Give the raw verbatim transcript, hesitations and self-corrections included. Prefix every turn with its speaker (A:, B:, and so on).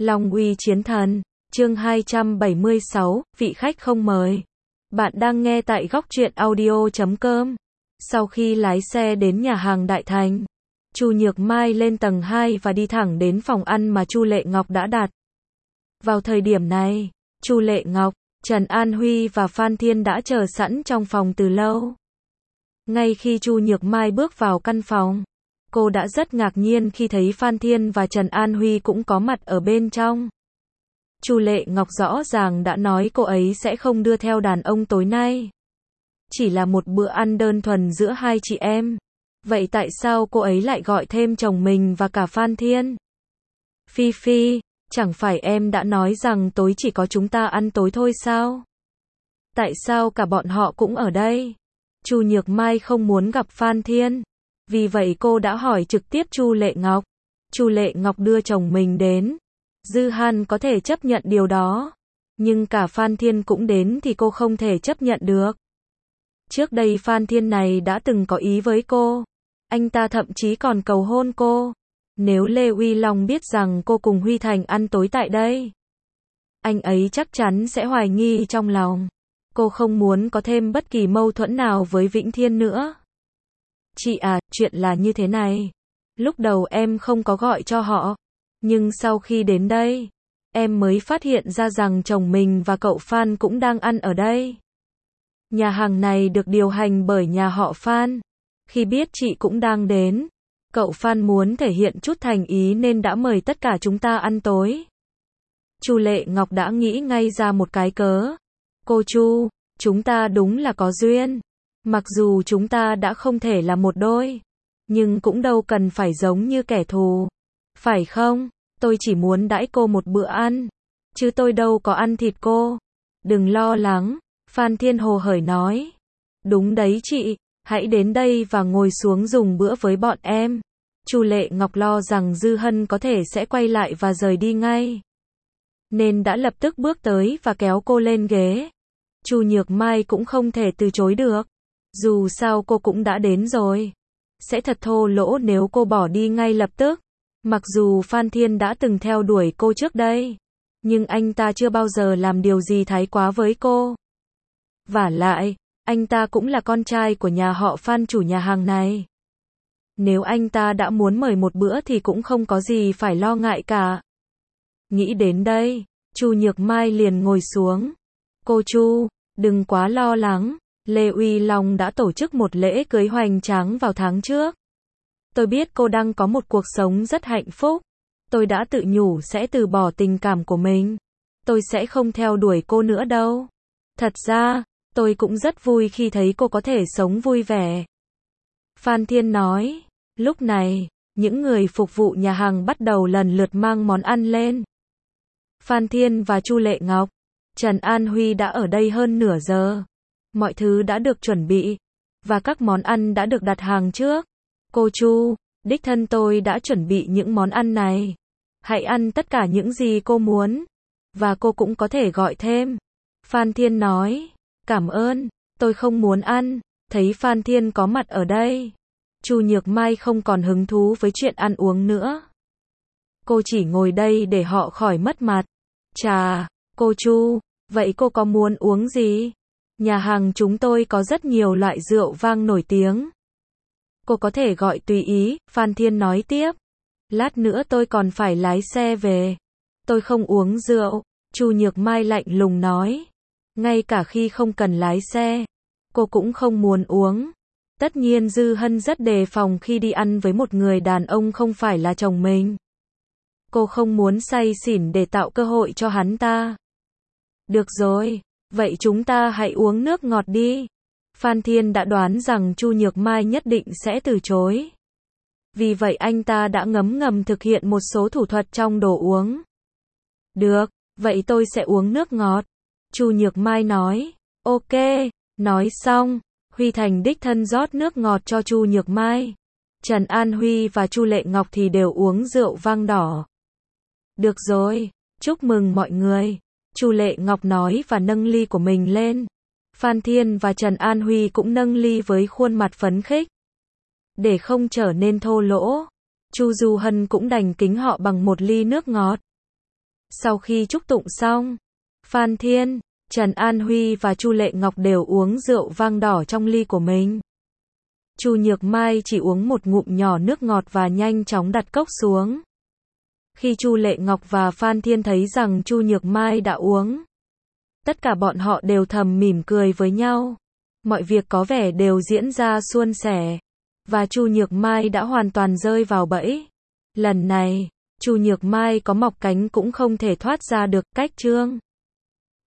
A: Long uy chiến thần, chương hai trăm bảy mươi sáu, vị khách không mời. Bạn đang nghe tại góc truyện audio chấm com. Sau khi lái xe đến nhà hàng Đại Thành, Chu Nhược Mai lên tầng hai và đi thẳng đến phòng ăn mà Chu Lệ Ngọc đã đặt. Vào thời điểm này, Chu Lệ Ngọc, Trần An Huy và Phan Thiên đã chờ sẵn trong phòng từ lâu. Ngay khi Chu Nhược Mai bước vào căn phòng, cô đã rất ngạc nhiên khi thấy Phan Thiên và Trần An Huy cũng có mặt ở bên trong. Chu Lệ Ngọc rõ ràng đã nói cô ấy sẽ không đưa theo đàn ông tối nay. Chỉ là một bữa ăn đơn thuần giữa hai chị em. Vậy tại sao cô ấy lại gọi thêm chồng mình và cả Phan Thiên? Phi Phi, chẳng phải em đã nói rằng tối chỉ có chúng ta ăn tối thôi sao? Tại sao cả bọn họ cũng ở đây? Chu Nhược Mai không muốn gặp Phan Thiên. Vì vậy cô đã hỏi trực tiếp Chu Lệ Ngọc. Chu Lệ Ngọc đưa chồng mình đến. Dư Hàn có thể chấp nhận điều đó. Nhưng cả Phan Thiên cũng đến thì cô không thể chấp nhận được. Trước đây Phan Thiên này đã từng có ý với cô. Anh ta thậm chí còn cầu hôn cô. Nếu Lê Uy Long biết rằng cô cùng Huy Thành ăn tối tại đây, anh ấy chắc chắn sẽ hoài nghi trong lòng. Cô không muốn có thêm bất kỳ mâu thuẫn nào với Vĩnh Thiên nữa. Chị à, chuyện là như thế này. Lúc đầu em không có gọi cho họ. Nhưng sau khi đến đây, em mới phát hiện ra rằng chồng mình và cậu Phan cũng đang ăn ở đây. Nhà hàng này được điều hành bởi nhà họ Phan. Khi biết chị cũng đang đến, cậu Phan muốn thể hiện chút thành ý nên đã mời tất cả chúng ta ăn tối. Chu Lệ Ngọc đã nghĩ ngay ra một cái cớ. Cô Chu, chúng ta đúng là có duyên. Mặc dù chúng ta đã không thể là một đôi, nhưng cũng đâu cần phải giống như kẻ thù. Phải không? Tôi chỉ muốn đãi cô một bữa ăn, chứ tôi đâu có ăn thịt cô. Đừng lo lắng, Phan Thiên hồ hởi nói. Đúng đấy chị, hãy đến đây và ngồi xuống dùng bữa với bọn em. Chu Lệ Ngọc lo rằng Dư Hân có thể sẽ quay lại và rời đi ngay, nên đã lập tức bước tới và kéo cô lên ghế. Chu Nhược Mai cũng không thể từ chối được. Dù sao cô cũng đã đến rồi. Sẽ thật thô lỗ nếu cô bỏ đi ngay lập tức. Mặc dù Phan Thiên đã từng theo đuổi cô trước đây, nhưng anh ta chưa bao giờ làm điều gì thái quá với cô. Vả lại, anh ta cũng là con trai của nhà họ Phan chủ nhà hàng này. Nếu anh ta đã muốn mời một bữa thì cũng không có gì phải lo ngại cả. Nghĩ đến đây, Chu Nhược Mai liền ngồi xuống. Cô Chu, đừng quá lo lắng. Lê Uy Long đã tổ chức một lễ cưới hoành tráng vào tháng trước. Tôi biết cô đang có một cuộc sống rất hạnh phúc. Tôi đã tự nhủ sẽ từ bỏ tình cảm của mình. Tôi sẽ không theo đuổi cô nữa đâu. Thật ra, tôi cũng rất vui khi thấy cô có thể sống vui vẻ. Phan Thiên nói. Lúc này, những người phục vụ nhà hàng bắt đầu lần lượt mang món ăn lên. Phan Thiên và Chu Lệ Ngọc, Trần An Huy đã ở đây hơn nửa giờ. Mọi thứ đã được chuẩn bị, và các món ăn đã được đặt hàng trước. Cô Chu, đích thân tôi đã chuẩn bị những món ăn này. Hãy ăn tất cả những gì cô muốn. Và cô cũng có thể gọi thêm. Phan Thiên nói. Cảm ơn, tôi không muốn ăn. Thấy Phan Thiên có mặt ở đây, Chu Nhược Mai không còn hứng thú với chuyện ăn uống nữa. Cô chỉ ngồi đây để họ khỏi mất mặt. Chà, cô Chu, vậy cô có muốn uống gì? Nhà hàng chúng tôi có rất nhiều loại rượu vang nổi tiếng. Cô có thể gọi tùy ý, Phan Thiên nói tiếp. Lát nữa tôi còn phải lái xe về. Tôi không uống rượu, Chu Nhược Mai lạnh lùng nói. Ngay cả khi không cần lái xe, cô cũng không muốn uống. Tất nhiên Dư Hân rất đề phòng khi đi ăn với một người đàn ông không phải là chồng mình. Cô không muốn say xỉn để tạo cơ hội cho hắn ta. Được rồi, vậy chúng ta hãy uống nước ngọt đi. Phan Thiên đã đoán rằng Chu Nhược Mai nhất định sẽ từ chối. Vì vậy anh ta đã ngấm ngầm thực hiện một số thủ thuật trong đồ uống. Được, vậy tôi sẽ uống nước ngọt. Chu Nhược Mai nói. Ok, nói xong, Huy Thành đích thân rót nước ngọt cho Chu Nhược Mai. Trần An Huy và Chu Lệ Ngọc thì đều uống rượu vang đỏ. Được rồi, chúc mừng mọi người. Chu Lệ Ngọc nói và nâng ly của mình lên. Phan Thiên và Trần An Huy cũng nâng ly với khuôn mặt phấn khích. Để không trở nên thô lỗ, Chu Du Hân cũng đành kính họ bằng một ly nước ngọt. Sau khi chúc tụng xong, Phan Thiên, Trần An Huy và Chu Lệ Ngọc đều uống rượu vang đỏ trong ly của mình. Chu Nhược Mai chỉ uống một ngụm nhỏ nước ngọt và nhanh chóng đặt cốc xuống. Khi Chu Lệ Ngọc và Phan Thiên thấy rằng Chu Nhược Mai đã uống, tất cả bọn họ đều thầm mỉm cười với nhau. Mọi việc có vẻ đều diễn ra suôn sẻ, và Chu Nhược Mai đã hoàn toàn rơi vào bẫy. Lần này, Chu Nhược Mai có mọc cánh cũng không thể thoát ra được. Cách chương